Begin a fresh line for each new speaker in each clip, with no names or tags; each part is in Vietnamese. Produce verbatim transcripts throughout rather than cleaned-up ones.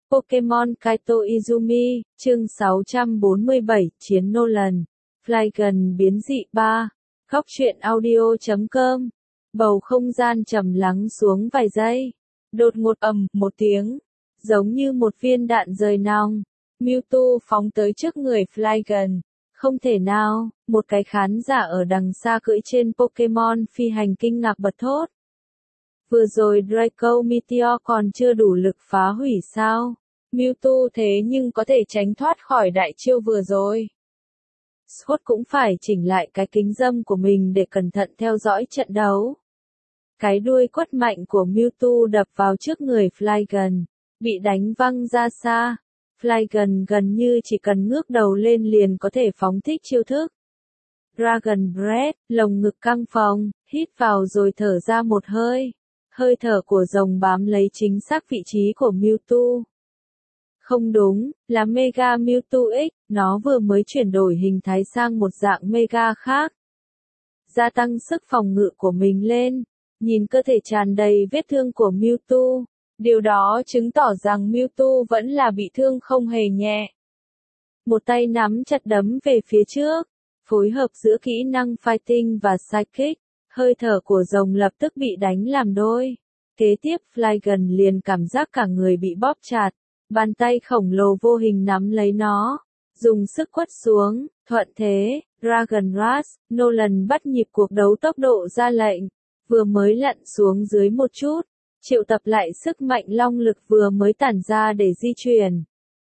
Pokemon Kaito Izumi, chương sáu trăm bốn mươi bảy, Chiến Nolan, Flygon biến dị ba, Góc truyện audio chấm com. Bầu không gian trầm lắng xuống vài giây. Đột ngột ầm một tiếng, giống như một viên đạn rời nòng. Mewtwo phóng tới trước người Flygon. Không thể nào, một cái khán giả ở đằng xa cưỡi trên Pokemon phi hành kinh ngạc bật thốt. Vừa rồi Draco Meteor còn chưa đủ lực phá hủy sao? Mewtwo thế nhưng có thể tránh thoát khỏi đại chiêu vừa rồi. Scott cũng phải chỉnh lại cái kính râm của mình để cẩn thận theo dõi trận đấu. Cái đuôi quất mạnh của Mewtwo đập vào trước người Flygon, bị đánh văng ra xa. Flygon gần như chỉ cần ngước đầu lên liền có thể phóng thích chiêu thức. Dragon Breath, lồng ngực căng phồng, hít vào rồi thở ra một hơi. Hơi thở của rồng bám lấy chính xác vị trí của Mewtwo. Không đúng, là Mega Mewtwo X, nó vừa mới chuyển đổi hình thái sang một dạng Mega khác. Gia tăng sức phòng ngự của mình lên, nhìn cơ thể tràn đầy vết thương của Mewtwo. Điều đó chứng tỏ rằng Mewtwo vẫn là bị thương không hề nhẹ. Một tay nắm chặt đấm về phía trước, phối hợp giữa kỹ năng Fighting và Psychic, hơi thở của rồng lập tức bị đánh làm đôi. Kế tiếp Flygon liền cảm giác cả người bị bóp chặt, bàn tay khổng lồ vô hình nắm lấy nó, dùng sức quất xuống, thuận thế, Dragon Rush, Nolan bắt nhịp cuộc đấu tốc độ ra lệnh, vừa mới lặn xuống dưới một chút. Triệu tập lại sức mạnh long lực vừa mới tản ra để di chuyển.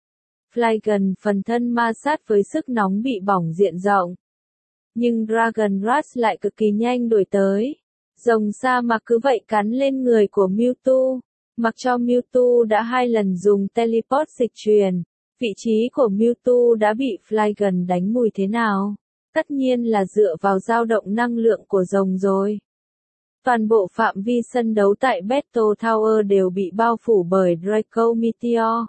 Flygon phần thân ma sát với sức nóng bị bỏng diện rộng. Nhưng Dragon Rush lại cực kỳ nhanh đuổi tới. Rồng sa mạc cứ vậy cắn lên người của Mewtwo. Mặc cho Mewtwo đã hai lần dùng teleport dịch chuyển, vị trí của Mewtwo đã bị Flygon đánh mùi thế nào? Tất nhiên là dựa vào dao động năng lượng của rồng rồi. Toàn bộ phạm vi sân đấu tại Battle Tower đều bị bao phủ bởi Draco Meteor.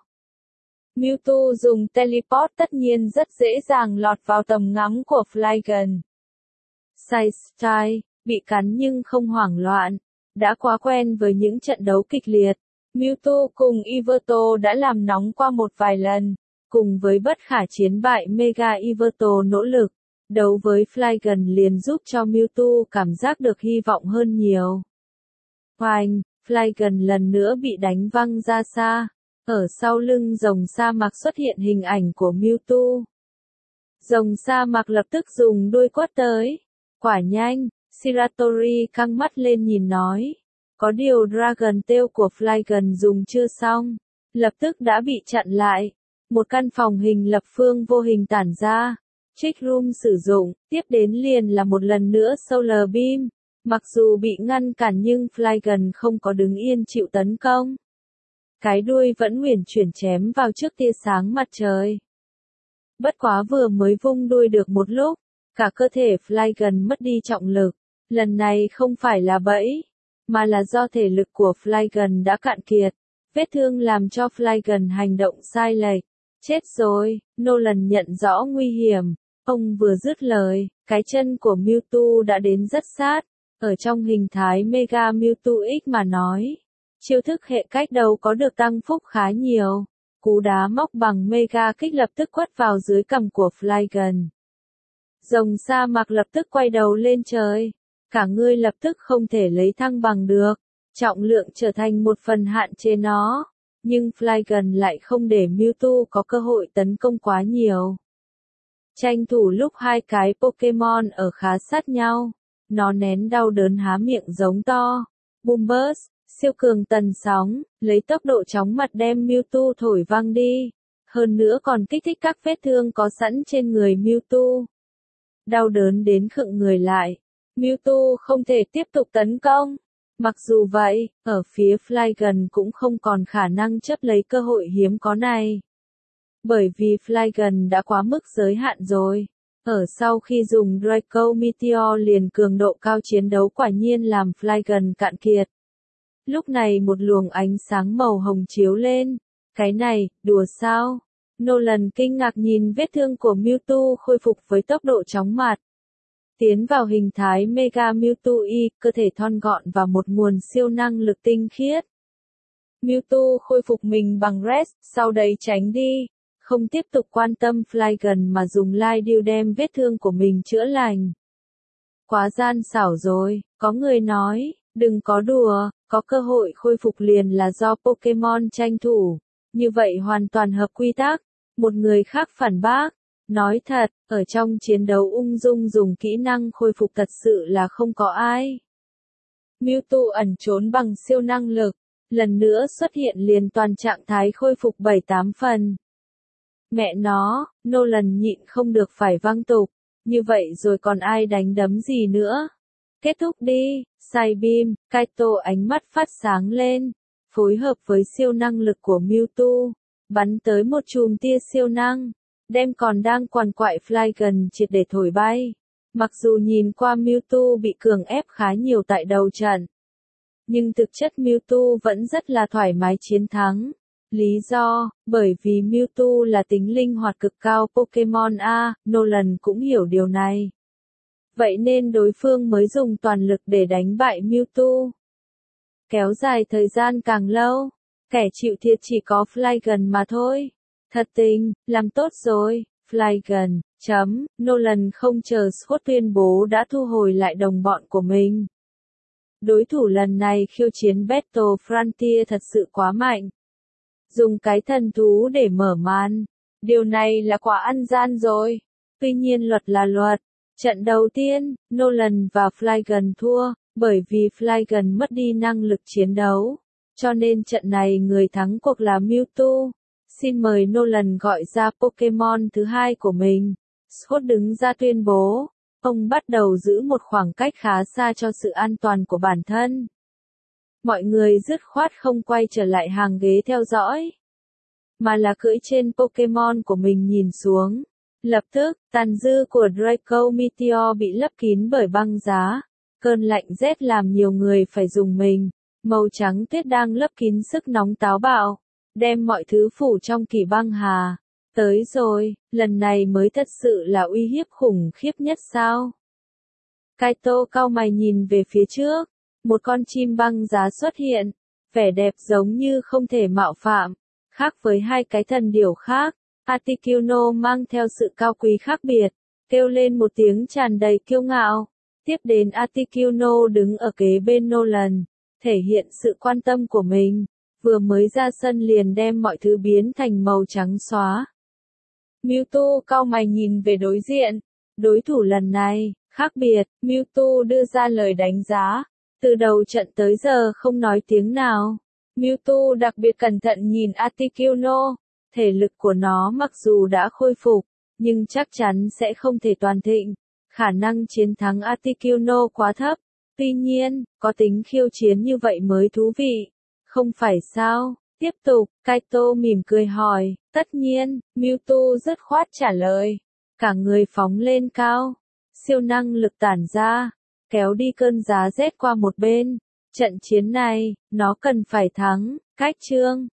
Mewtwo dùng teleport tất nhiên rất dễ dàng lọt vào tầm ngắm của Flygon. Side Style, bị cắn nhưng không hoảng loạn. Đã quá quen với những trận đấu kịch liệt. Mewtwo cùng Yveltal đã làm nóng qua một vài lần. Cùng với bất khả chiến bại Mega Yveltal nỗ lực. Đấu với Flygon liền giúp cho Mewtwo cảm giác được hy vọng hơn nhiều. Oanh, Flygon lần nữa bị đánh văng ra xa. Ở sau lưng rồng sa mạc xuất hiện hình ảnh của Mewtwo. Rồng sa mạc lập tức dùng đuôi quất tới. Quả nhanh, Shiratori căng mắt lên nhìn nói. Có điều Dragon Tail của Flygon dùng chưa xong. Lập tức đã bị chặn lại. Một căn phòng hình lập phương vô hình tản ra. Trick Room sử dụng, tiếp đến liền là một lần nữa Solar Beam. Mặc dù bị ngăn cản nhưng Flygon không có đứng yên chịu tấn công. Cái đuôi vẫn uyển chuyển chém vào trước tia sáng mặt trời. Bất quá vừa mới vung đuôi được một lúc, cả cơ thể Flygon mất đi trọng lực. Lần này không phải là bẫy, mà là do thể lực của Flygon đã cạn kiệt. Vết thương làm cho Flygon hành động sai lệch. Chết rồi, Nolan nhận rõ nguy hiểm. Ông vừa dứt lời, cái chân của Mewtwo đã đến rất sát. Ở trong hình thái Mega Mewtwo X mà nói. Chiêu thức hệ cách đấu có được tăng phúc khá nhiều. Cú đá móc bằng Mega kích lập tức quất vào dưới cằm của Flygon. Rồng sa mạc lập tức quay đầu lên trời. Cả người lập tức không thể lấy thăng bằng được. Trọng lượng trở thành một phần hạn chế nó. Nhưng Flygon lại không để Mewtwo có cơ hội tấn công quá nhiều. Tranh thủ lúc hai cái Pokemon ở khá sát nhau. Nó nén đau đớn há miệng giống to. Boom Burst, siêu cường tần sóng, lấy tốc độ chóng mặt đem Mewtwo thổi văng đi. Hơn nữa còn kích thích các vết thương có sẵn trên người Mewtwo. Đau đớn đến khựng người lại. Mewtwo không thể tiếp tục tấn công. Mặc dù vậy, ở phía Flygon cũng không còn khả năng chấp lấy cơ hội hiếm có này. Bởi vì Flygon đã quá mức giới hạn rồi. Ở sau khi dùng Draco Meteor liền cường độ cao chiến đấu quả nhiên làm Flygon cạn kiệt. Lúc này một luồng ánh sáng màu hồng chiếu lên. Cái này, đùa sao? Nolan kinh ngạc nhìn vết thương của Mewtwo khôi phục với tốc độ chóng mặt. Tiến vào hình thái Mega Mewtwo Y, cơ thể thon gọn và một nguồn siêu năng lực tinh khiết. Mewtwo khôi phục mình bằng rest, sau đấy tránh đi. Không tiếp tục quan tâm Flygon mà dùng Light Dew đem vết thương của mình chữa lành. Quá gian xảo rồi, có người nói, đừng có đùa, có cơ hội khôi phục liền là do Pokemon tranh thủ. Như vậy hoàn toàn hợp quy tắc. Một người khác phản bác, nói thật, ở trong chiến đấu ung dung dùng kỹ năng khôi phục thật sự là không có ai. Mewtwo ẩn trốn bằng siêu năng lực, lần nữa xuất hiện liền toàn trạng thái khôi phục bảy tám phần. Mẹ nó, Nolan nhịn không được phải văng tục, như vậy rồi còn ai đánh đấm gì nữa. Kết thúc đi, Psybeam, Kaito ánh mắt phát sáng lên, phối hợp với siêu năng lực của Mewtwo, bắn tới một chùm tia siêu năng, đem còn đang quằn quại Flygon triệt để thổi bay. Mặc dù nhìn qua Mewtwo bị cường ép khá nhiều tại đầu trận, nhưng thực chất Mewtwo vẫn rất là thoải mái chiến thắng. Lý do, bởi vì Mewtwo là tính linh hoạt cực cao Pokemon A, Nolan cũng hiểu điều này. Vậy nên đối phương mới dùng toàn lực để đánh bại Mewtwo. Kéo dài thời gian càng lâu, kẻ chịu thiệt chỉ có Flygon mà thôi. Thật tình, làm tốt rồi, Flygon, chấm, Nolan không chờ Scott tuyên bố đã thu hồi lại đồng bọn của mình. Đối thủ lần này khiêu chiến Battle Frontier thật sự quá mạnh. Dùng cái thần thú để mở màn. Điều này là quả ăn gian rồi. Tuy nhiên luật là luật. Trận đầu tiên, Nolan và Flygon thua, bởi vì Flygon mất đi năng lực chiến đấu. Cho nên trận này người thắng cuộc là Mewtwo. Xin mời Nolan gọi ra Pokemon thứ hai của mình. Scott đứng ra tuyên bố. Ông bắt đầu giữ một khoảng cách khá xa cho sự an toàn của bản thân. Mọi người dứt khoát không quay trở lại hàng ghế theo dõi, mà là cưỡi trên Pokemon của mình nhìn xuống. Lập tức, tàn dư của Draco Meteor bị lấp kín bởi băng giá. Cơn lạnh rét làm nhiều người phải dùng mình. Màu trắng tuyết đang lấp kín sức nóng táo bạo, đem mọi thứ phủ trong kỳ băng hà. Tới rồi, lần này mới thật sự là uy hiếp khủng khiếp nhất sao? Kaito cau mày nhìn về phía trước. Một con chim băng giá xuất hiện, vẻ đẹp giống như không thể mạo phạm. Khác với hai cái thần điểu khác, Articuno mang theo sự cao quý khác biệt, kêu lên một tiếng tràn đầy kiêu ngạo. Tiếp đến Articuno đứng ở kế bên Nolan, thể hiện sự quan tâm của mình, vừa mới ra sân liền đem mọi thứ biến thành màu trắng xóa. Mewtwo cau mày nhìn về đối diện, đối thủ lần này, khác biệt, Mewtwo đưa ra lời đánh giá, từ đầu trận tới giờ không nói tiếng nào. Mewtwo đặc biệt cẩn thận nhìn Articuno, thể lực của nó mặc dù đã khôi phục, nhưng chắc chắn sẽ không thể toàn thịnh, khả năng chiến thắng Articuno quá thấp. Tuy nhiên, có tính khiêu chiến như vậy mới thú vị, không phải sao? Tiếp tục, Kaito mỉm cười hỏi, tất nhiên, Mewtwo dứt khoát trả lời. Cả người phóng lên cao, siêu năng lực tản ra, kéo đi cơn giá rét qua một bên. Trận chiến này, nó cần phải thắng, cách chương.